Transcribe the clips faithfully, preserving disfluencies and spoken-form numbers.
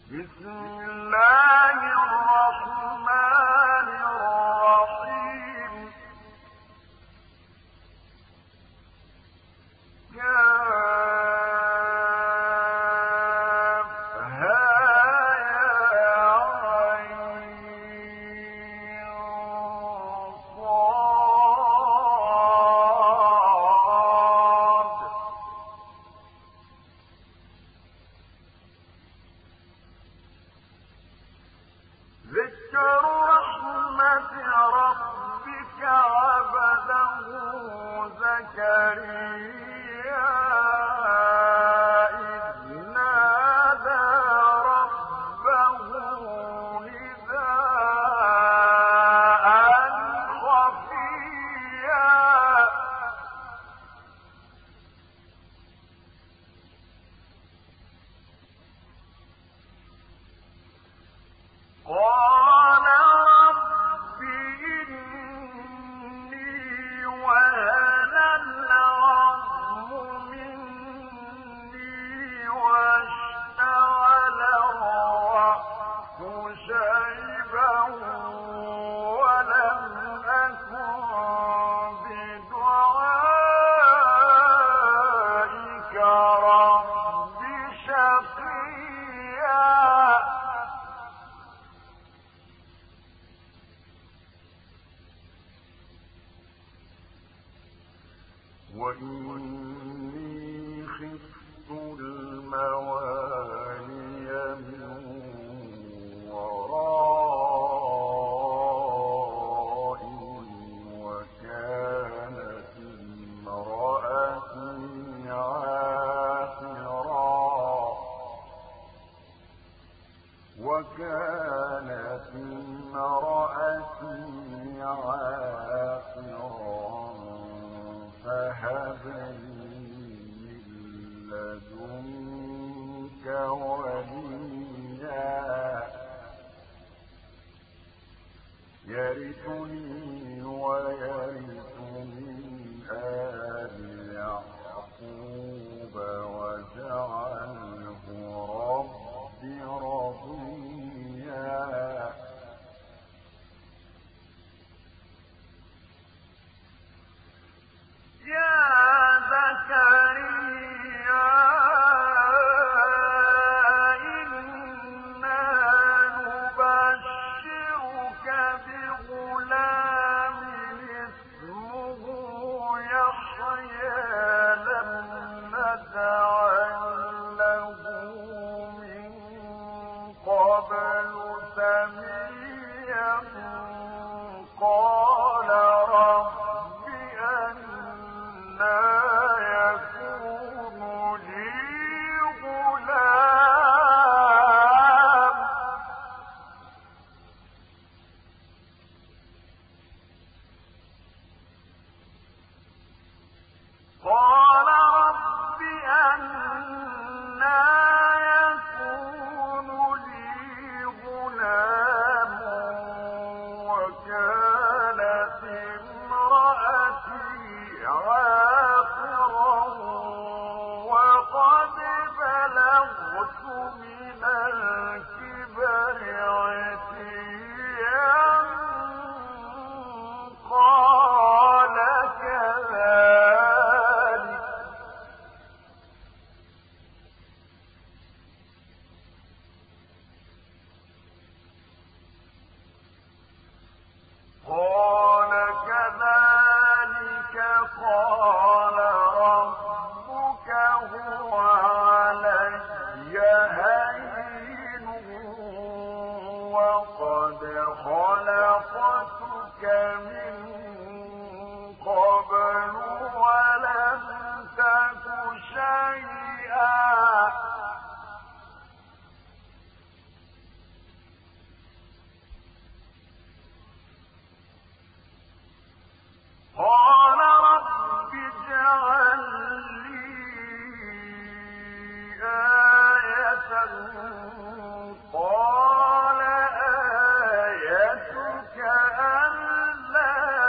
بسم الله الرحمن الرحيم ذكر رحمة ربك عبده زكريا إذ نادى ربه نداء خفيا قال رب إني وهن العظم مني واشتعل الرأس شيبا ولم أكن بدعائك رب شقيا وإني خفت الموالي من ورائي وكانت امرأتي عاقرا وكانت امرأتي عاقرا فهب لي من لدنك وليا يرثني ويرث من آل يعقوب واجعله رب رضيا يا زكريا إنا نبشرك بغلام اسمه يحيى لم نجعل له من قبل سميا قال رب لا يكون لي غلام قال رب أنى يكون لي غلام وكانت امرأتي عاقرا وقد بلغت من الكبر عتيا قال كذلك قال كذلك قال ربك هو علي هين وقد خلقتك من قبل ولم تك شيئا قال رب اجعل لي آية قال آيتك ألا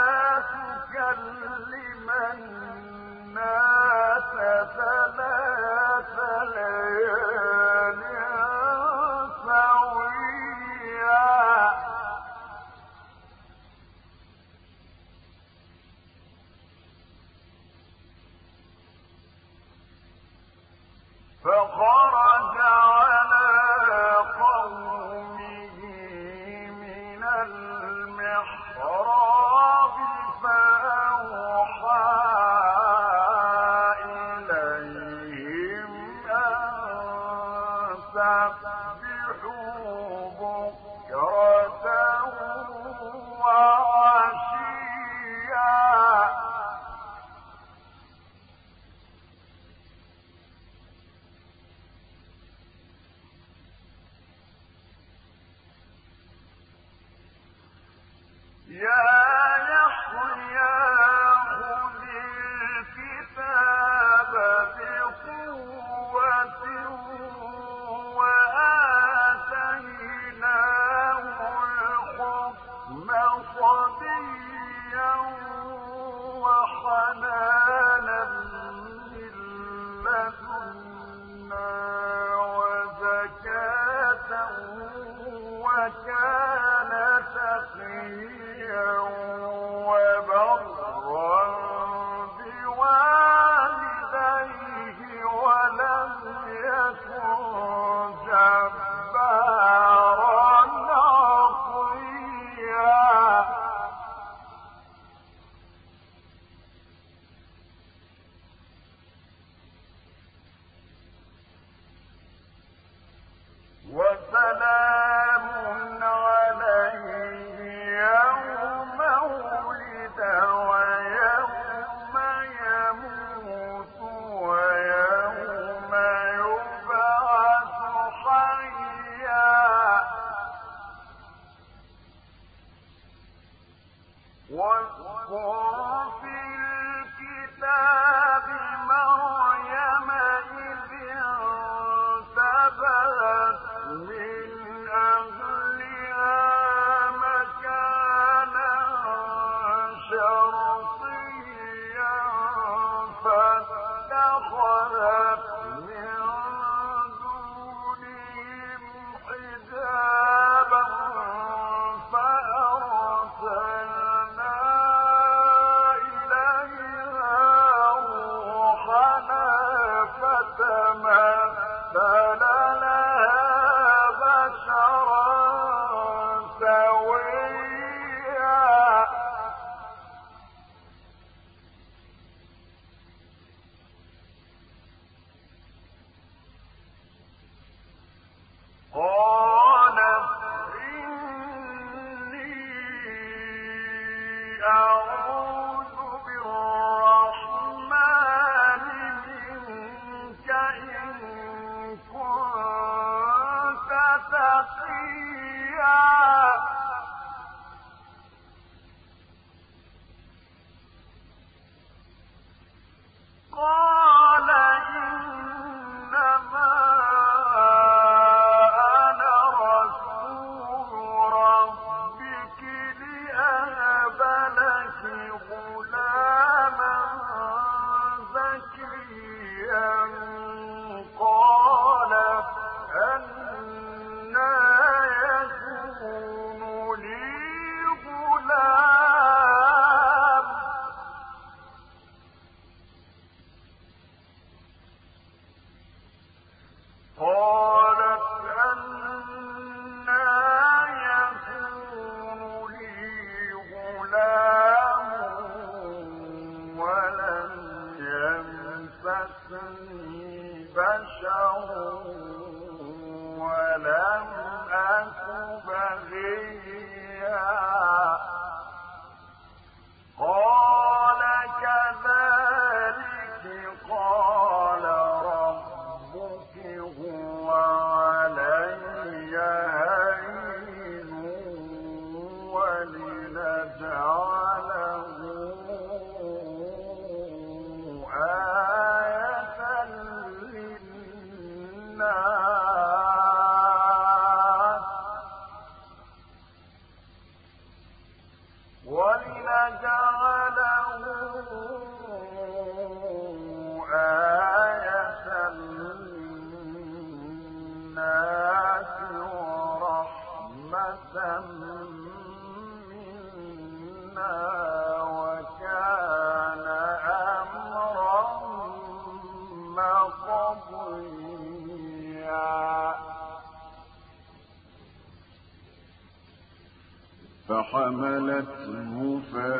فحملته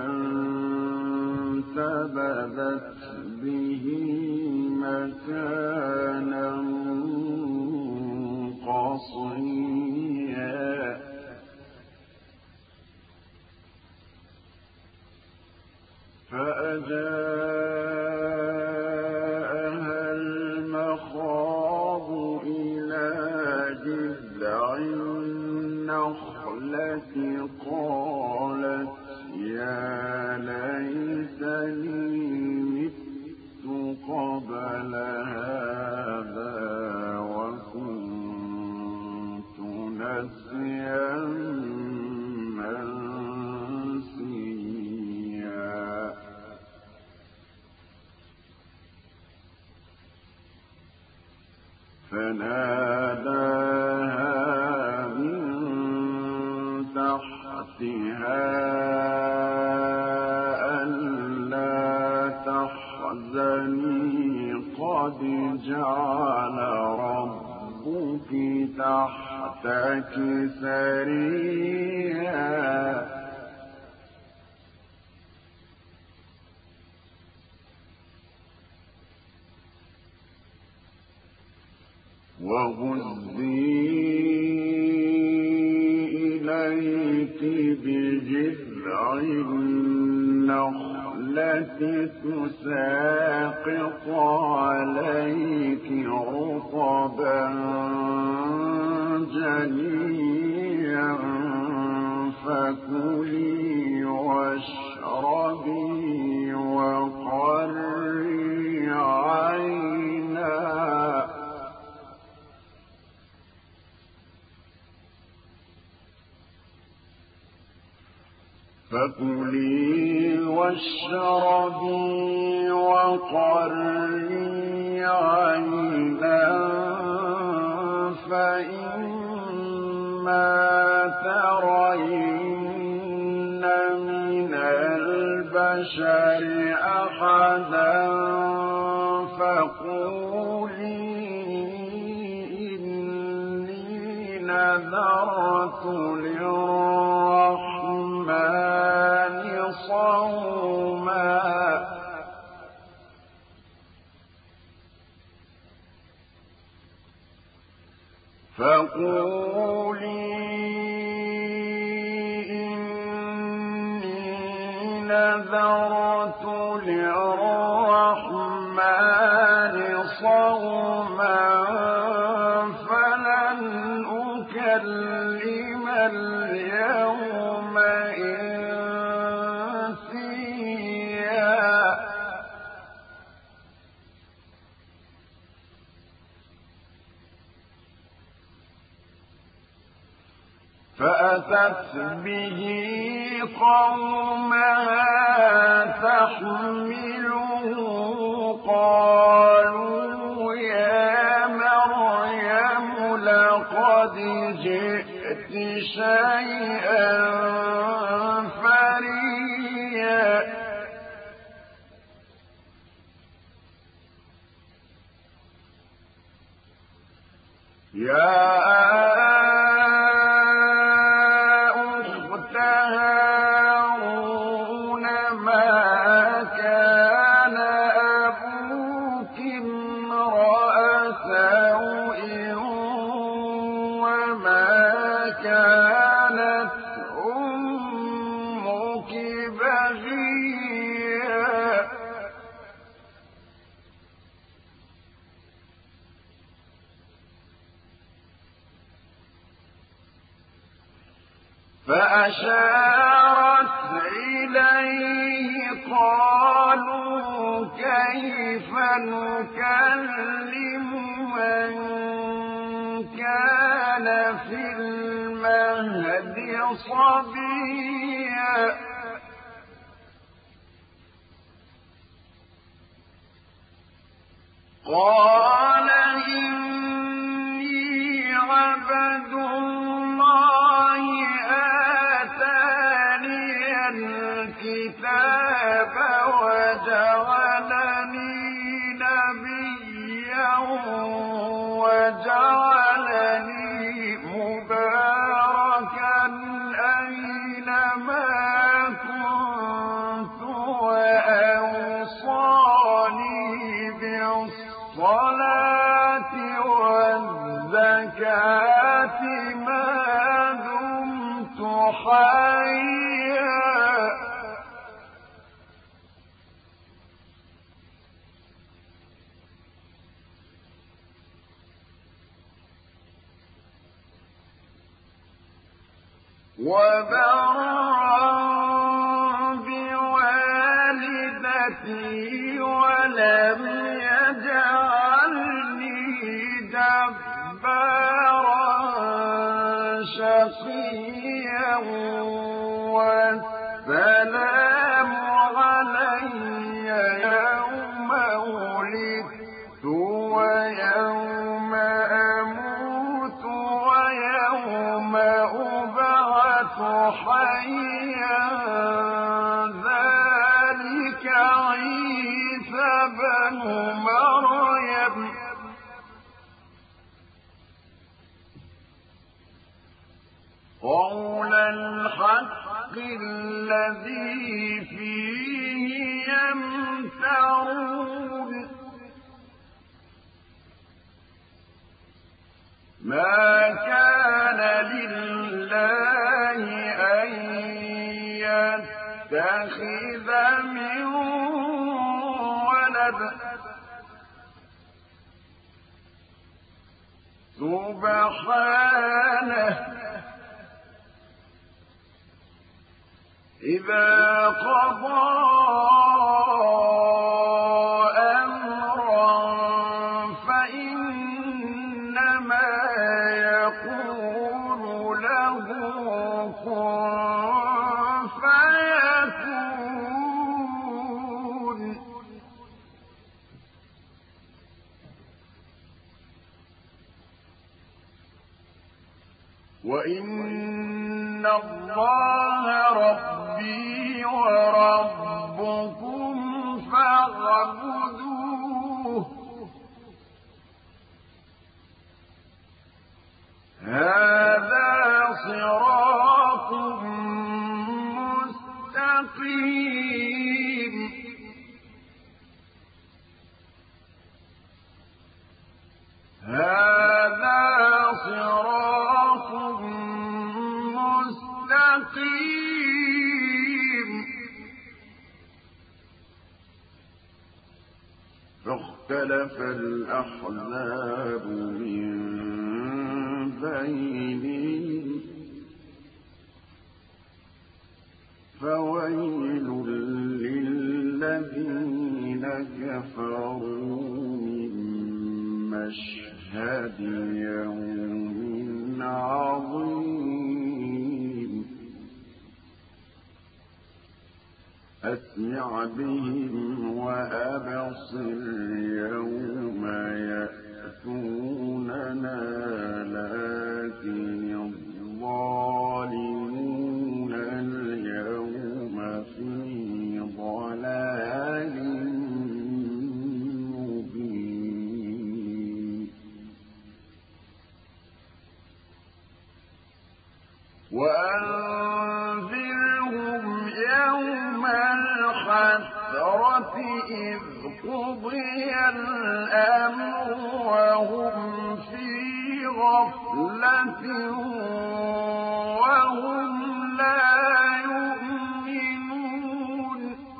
فانتبذت به مكانا قصيا وصيا فأجاءها المخاض إلى جذع النخلة قالت يا ليتني مت قبل هذا وكنت نسيا منسيا فناداها من تحتها ألا تحزني قد جعل ربك تحتك سريا وهزي إليك بجذع النخلة تساقط عليك رطبا جنيا فكلي واشربي وقري عينا فكلي واشربي وقري عينا فإما ترين من البشر أحدا فقولي إني نذرت للرحمن صوما فقولي إني نذرت للرحمن صوما فلن أكلم اليوم إنسيا فأتت به قومها تحمله قالوا يا مريم لقد جئت شيئا فريا يا فأشارت إليه قالوا كيف نكلم من كان في المهد صبيا قال إني عبد الله آتاني الكتاب وجعلني نبيا وجعلني مباركا أينما كنت وأوصاني بالصلاة والزكاة ما دمت حيا وبرا بوالدتي ولم يجعلني جبارا شقيا والسلام علي يوم ولدت ويوم أموت ويوم أبعث حيا ذلك عيسى بن مريم قول الحق الذي فيه يمترون ما كان لله أن يتخذ من ولد سبحانه إذا قضى أمرا فإنما يقول له كن فيكون وإن الله ربي وربكم فاعبدوه هذا صراط مستقيم هذا صراط مستقيم فاختلف الأحزاب من بينهم فويل للذين كفروا من مشهد يوم عظيم أسمع بهم وأبصر يوم يأتوننا لكن الظالمون اليوم في ضلال مبين وأنذرهم يوم الحسرة إذ قضي الأمر وهم في غفلة وهم لا يؤمنون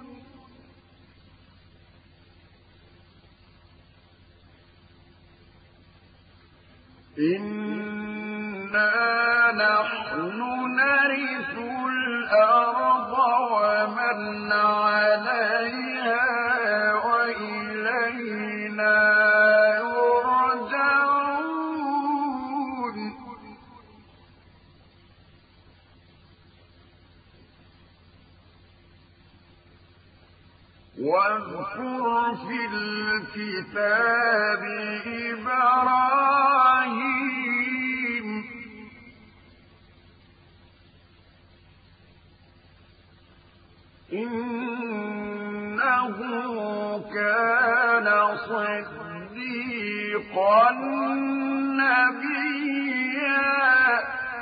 إنا نحن نرث الأرض ومن عليها وإلينا يرجعون واذكر في الكتاب إبراهيم إنه كان صديقا نبيا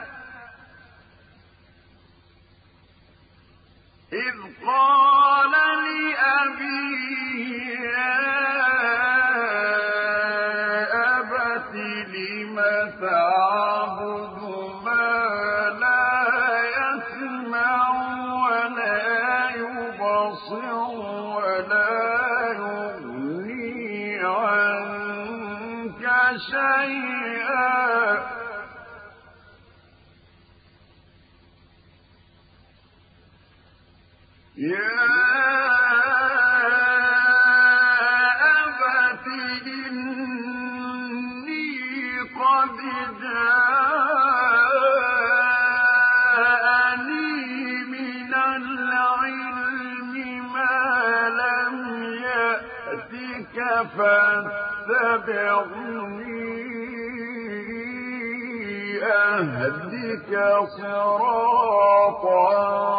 إذ قال لأبيه يا أبت لم تعبد شيئا يا أبت إني قد جاءني من العلم ما لم يأتك فاتبعني أهدك صراطا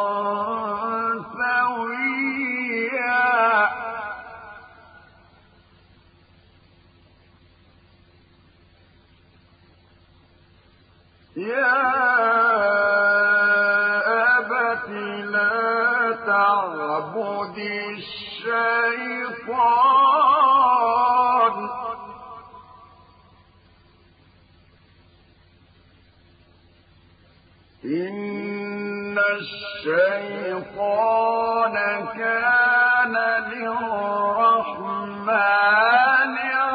سويا يا أبت لا تعبد الشيطان إن الشيطان كان للرحمن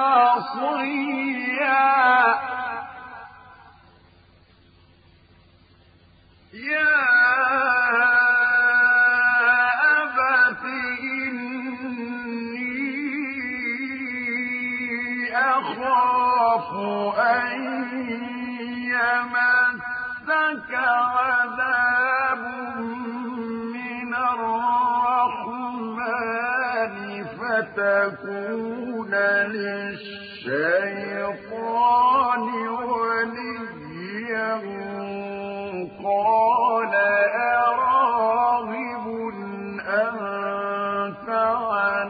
عصيا يا أبت إني أخاف أن يمسك عذاب من الرحمن فتكون للشيطان وليا قال أراغب أنت عن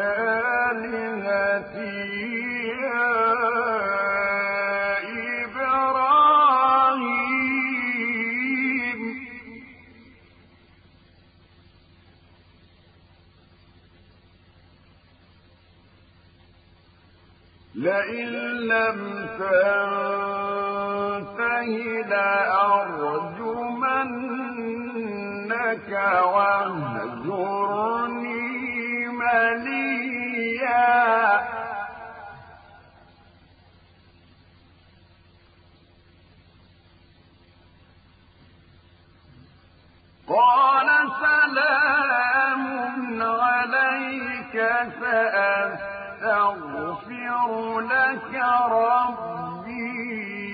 آلهتي يا إبراهيم لئن لم تنته لأرجمنك واهجرني مليا قال سلام عليك سأستغفر لك ربي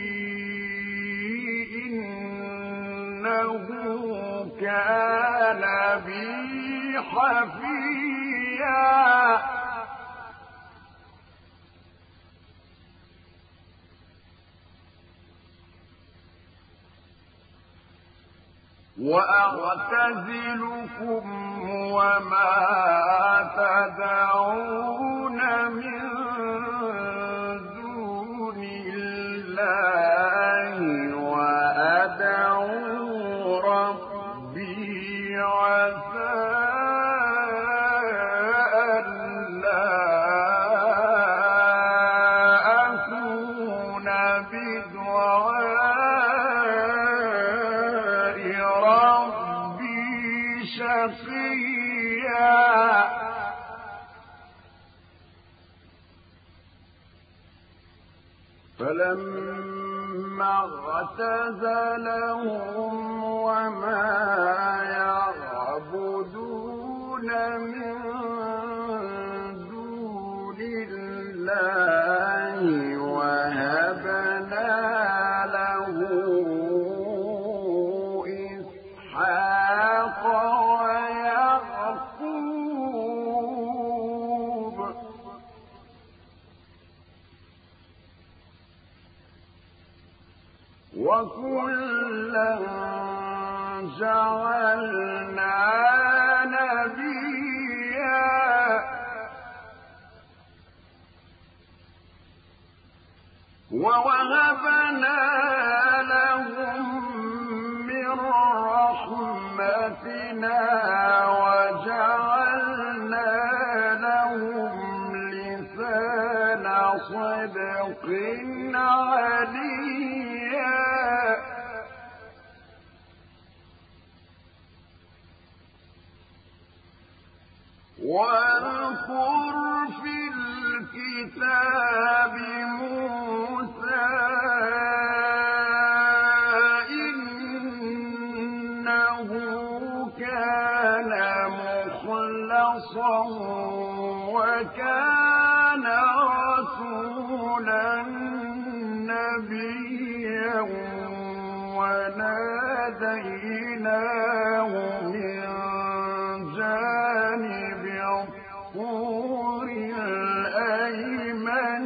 إنه كان بي حفيا وأعتزلكم وما تدعون من دون الله وأدعو ربي عسى ألا أكون بدعاء ربي شقيا فلما اعتزلهم وما يعبدون من دون الله وهبنا له إسحاق ويعقوب وكلا جعلنا نبيا ووهبنا لهم من رحمتنا وجعلنا لهم لسان صدق عليا واذكر في الكتاب موسى وكان رسولا نبيا وناديناه من جانب الطور الأيمن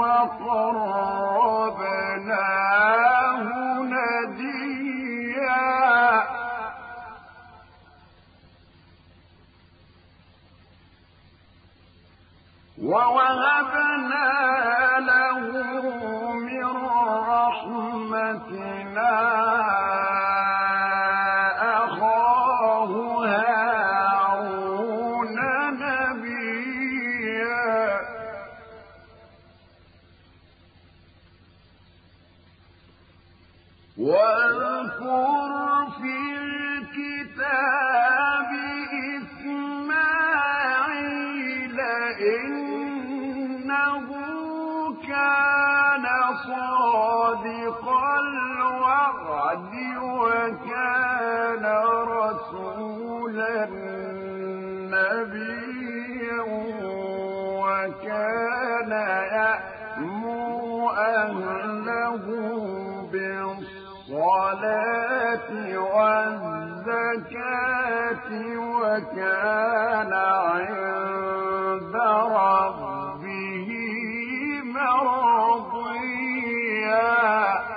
وقربناه نجيا ووهبنا له من رحمتنا أخاه هارون نبيا واذكر في الكتاب إسماعيل إنه كان صادق الوعد وكان رسولا نبيا وكان يأمر أهله بالصلاة والزكاة وكان عند ربه مرضيا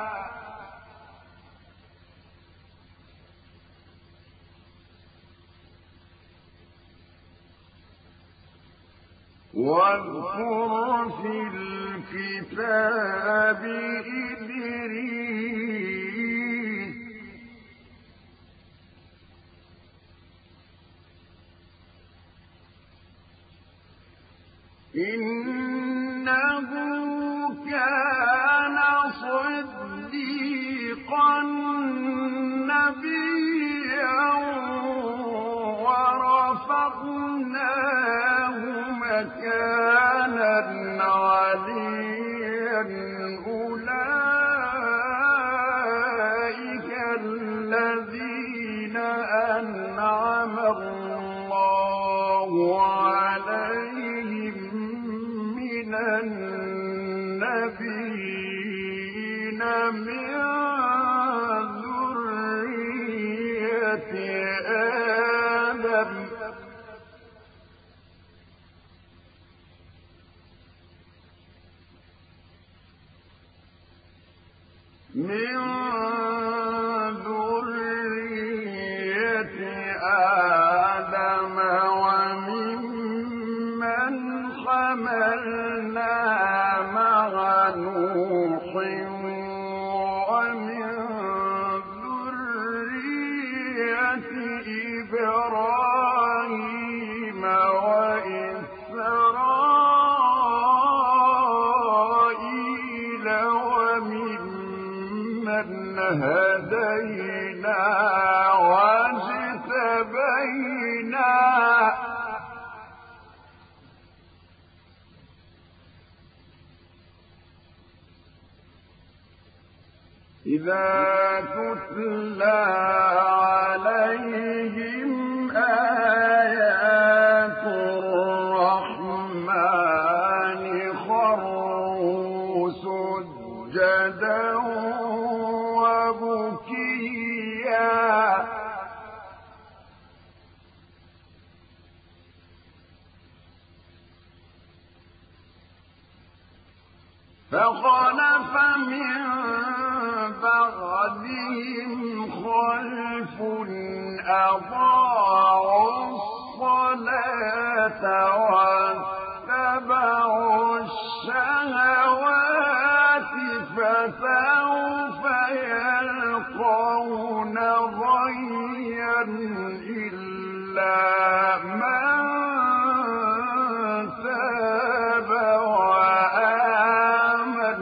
واذكر في الكتاب إدريس إنه كان صديقا نبيا ورفعناه مكانا عليا أولئك الذين أنعم الله عليهم من النبيين من ذرية آدم من ذرية آدم وممن حملنا مع نوح ومن ذرية إبراهيم وإسرائيل وممن هدينا واجتبينا إذا تتلى عليهم آيات الرحمن خروا سجدا وبكيا فخلف من بعدهم خلف أضاعوا الصلاة واتبعوا الشهوات فسوف يلقون غيا إلا من تاب وآمن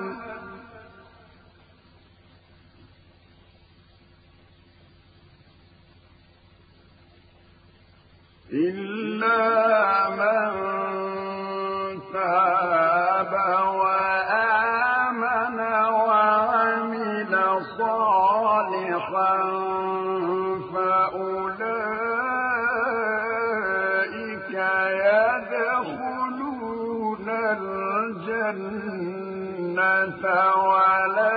إلا من تاب وآمن وعمل صالحا فأولئك يدخلون الجنة ولا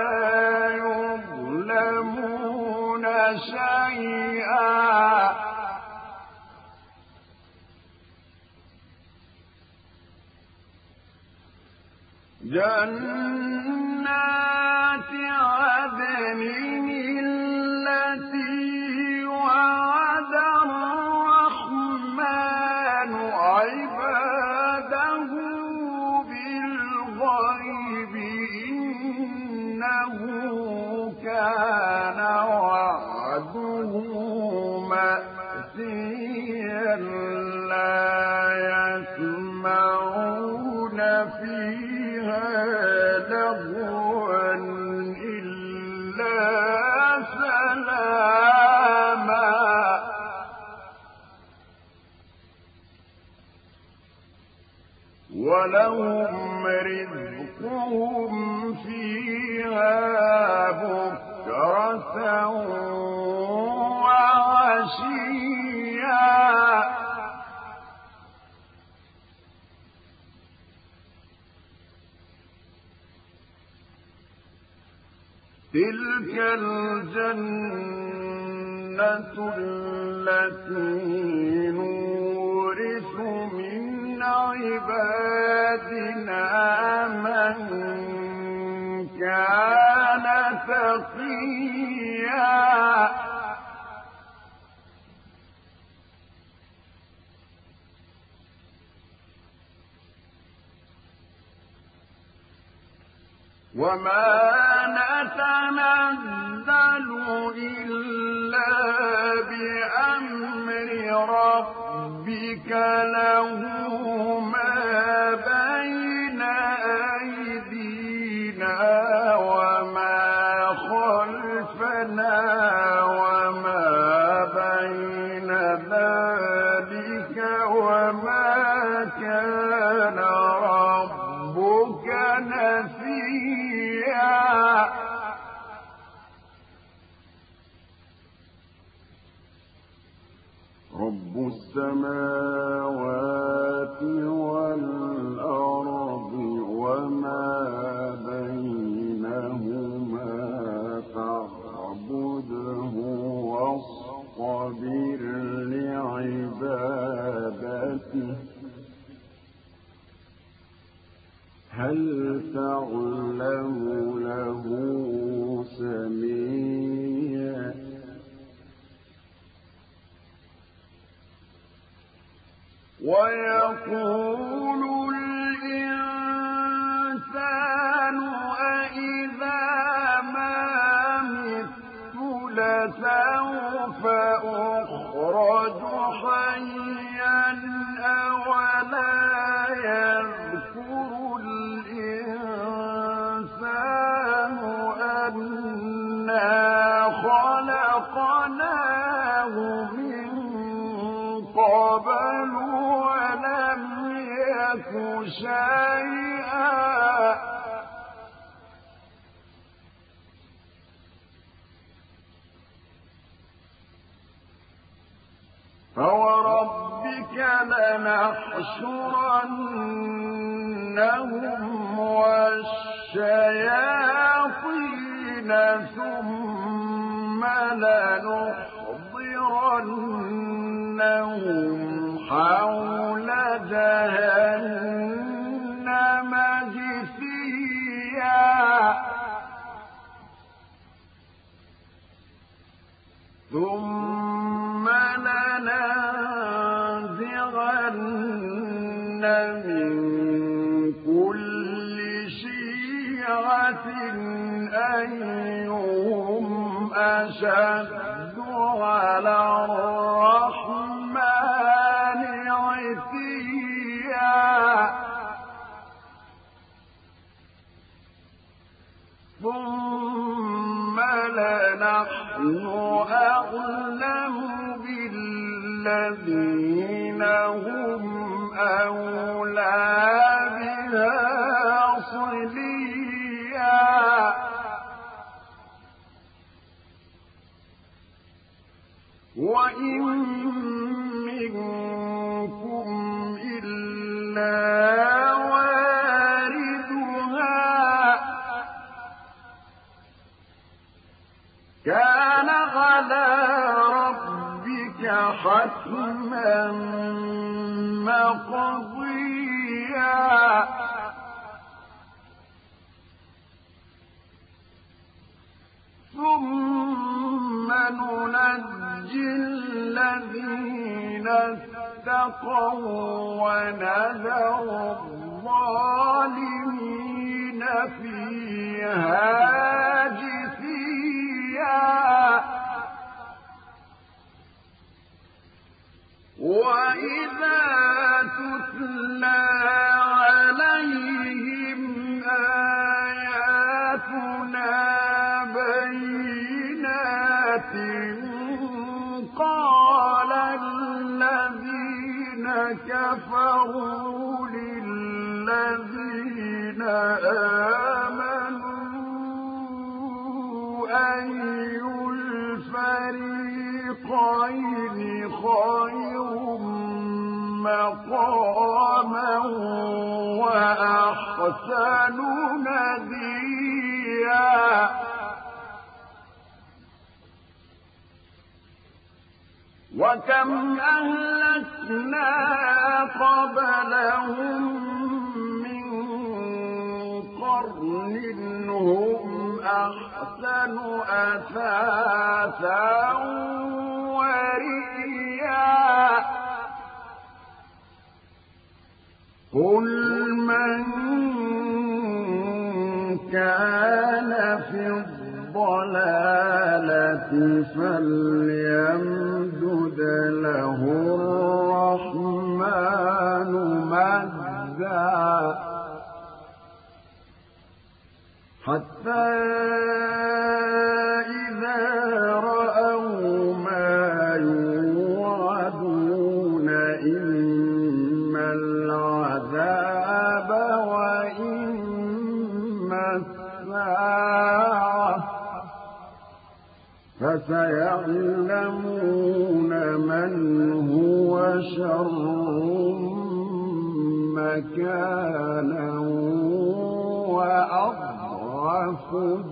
يظلمون شيئا جنات عدن التي وعد الرحمن عباده بالغيب إنه كان وعده مأتيا لا يسمعون فيها لغوا إلا سلاما ولهم رزقهم فيها بكرة وعشيا تلك الجنة التي نورث من عبادنا من كان تقيا وما نتنزل إلا بأمر ربك له ما بين أيدينا وما خلفنا وما بين ذلك وما كان ربك نسيا رب السماوات والأرض وما بينهما فاعبده واصطبر لعبادته هل تعلم له سميا ويقول الإنسان أإذا ما مت لسوف أخرج حيا أولا يذكر الإنسان أنا خلقناه من قبل ولم يك شيئا فوربك لنحشرنهم والشياطين ثم لنحضرنهم حول جهنم جثيا ثم لننزغن من كل شيعة أيهم أشد على الرحمن عتيا ثم لنحن أعلم بالذين هم أولى بها صليا وإن منكم إلا واردها كان على ربك حتما مقضيا ثم ننجي الذين اتقوا ونذر الظالمين فيها جثيا وإذا تتلى عليهم آياتنا بينات قال الذين كفروا للذين آمنوا أي الفريقين خير مقاما وأحسن نديا وكم أهلكنا قبلهم من قرن هم أحسن أثاثا ورئيا قل من كان في الضلالة فليمدد له الرحمن مدا حتى إذا رأوا ما يوعدون إما العذاب وإما الساعة فسيعلمون من هو شر مكانا وأضعف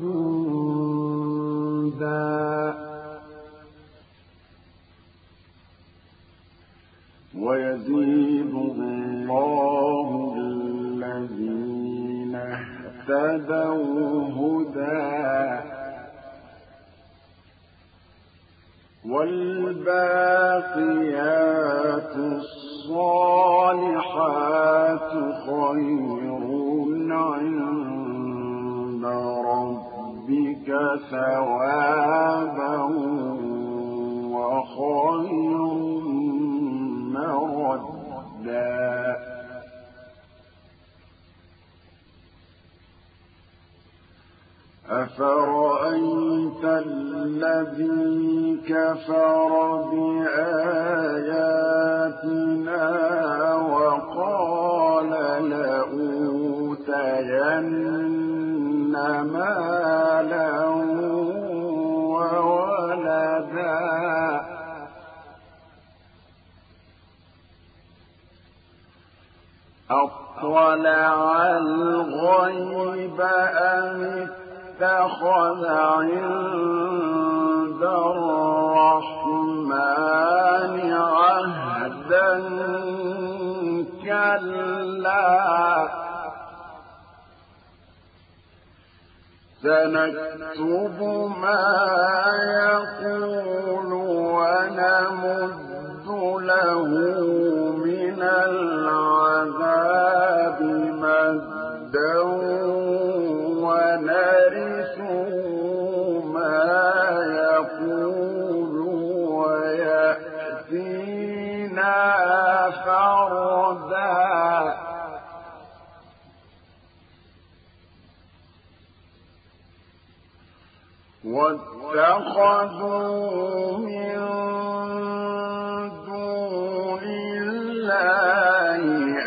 جندا ويزيد الله الذين اهتدوا هدى والباقيات الصالحات خير عند ربك ثوابا وخير مردا أفرأيت الذي كفر بآياتنا وقال لأوتين مالا وولدا أطلع الغيب أم اتخذ عند الرحمن عهدا كلا سنكتب ما يقول ونمد له من العذاب مدا ونرثه ما يقول ويأتينا فردا واتخذوا من دون الله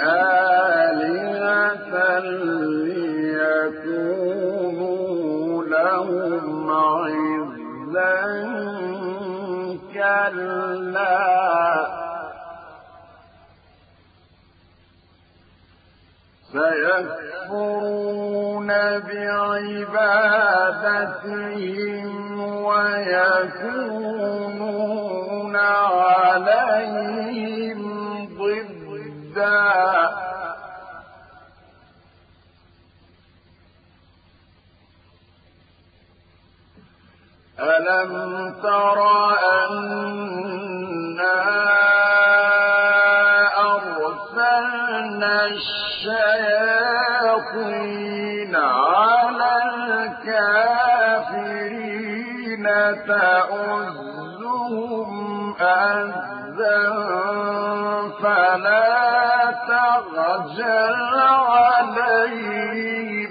آلهة ليكونوا لهم عزا كلا سيكفرون بعبادتهم ويكونون عليهم ضدا ألم تر أنا أرسلنا الشياطين على الكافرين تؤزهم أزا فلا تعجل عليهم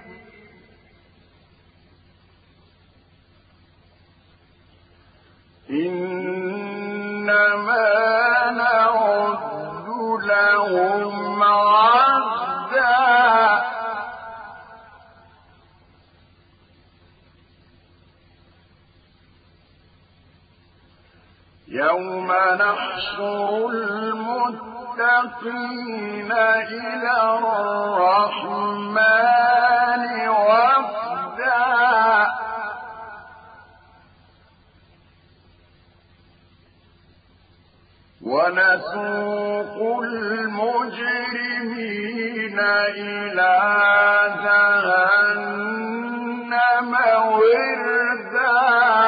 إنما نعد لهم عدا يوم نحشر المتقين إلى الرحمن وفدا ونسوق المجرمين إلى جهنم وردا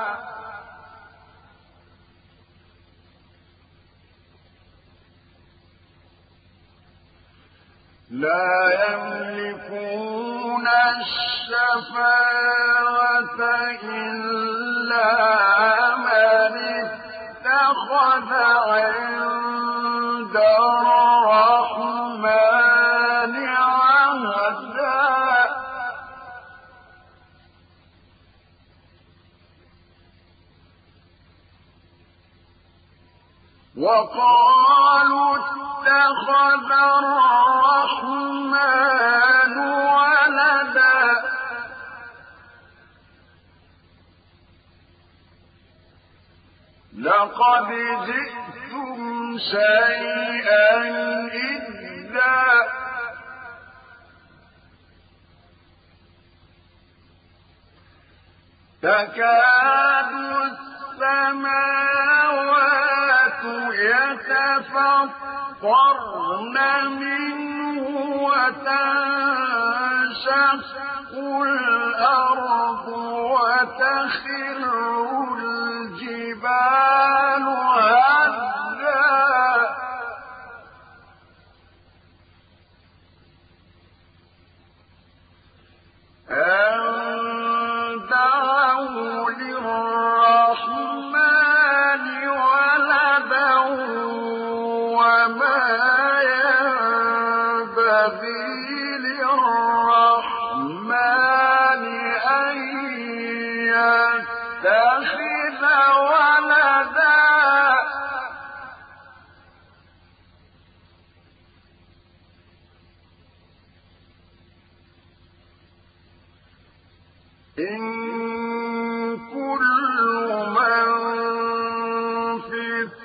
لا يملكون الشفاعة إلا من اتخذ عند الرحمن عهدا وقالوا اتخذ الرحمن ولدا لقد جئتم شيئا إدا تكاد السماوات يتفطرن منه وتنشق الأرض وتخر الجبال هدا أن دعوا للرحمن ولدا وما ينبغي للرحمن أن يتخذ ولدا إن كل من في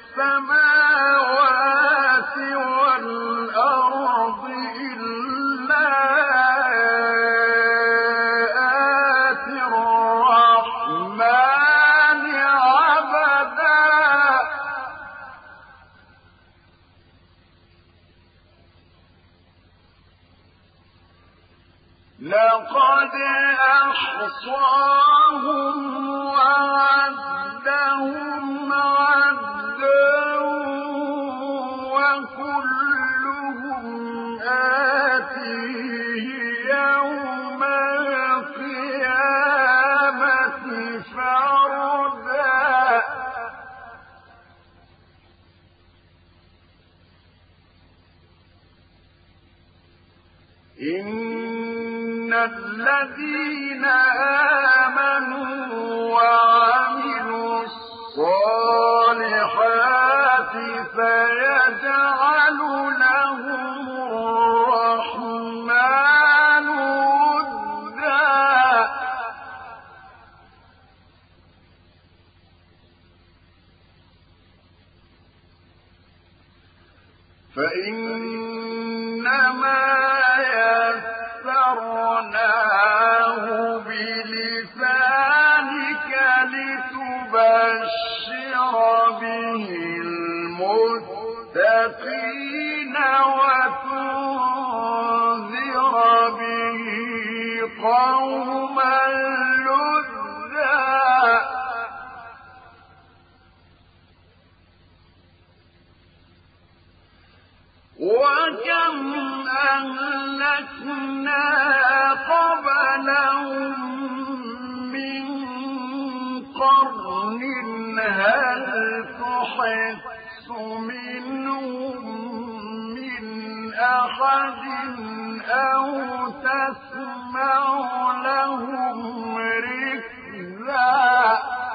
السماوات والأرض إلا آتي الرحمن عبدا لقد أحصاهم وعدهم عدا وكلهم آتيه يوم القيامة فردا إن الذين آمنوا وعملوا الصالحات سيجعل لهم الرحمن ودا فإنما يسرناه بلسانك وتبشر به المتقين وتنذر به قوما لُدًّا وكم أهلكنا قبلهم من قرن هل تحس منهم من أحد أو تسمع لهم ركزا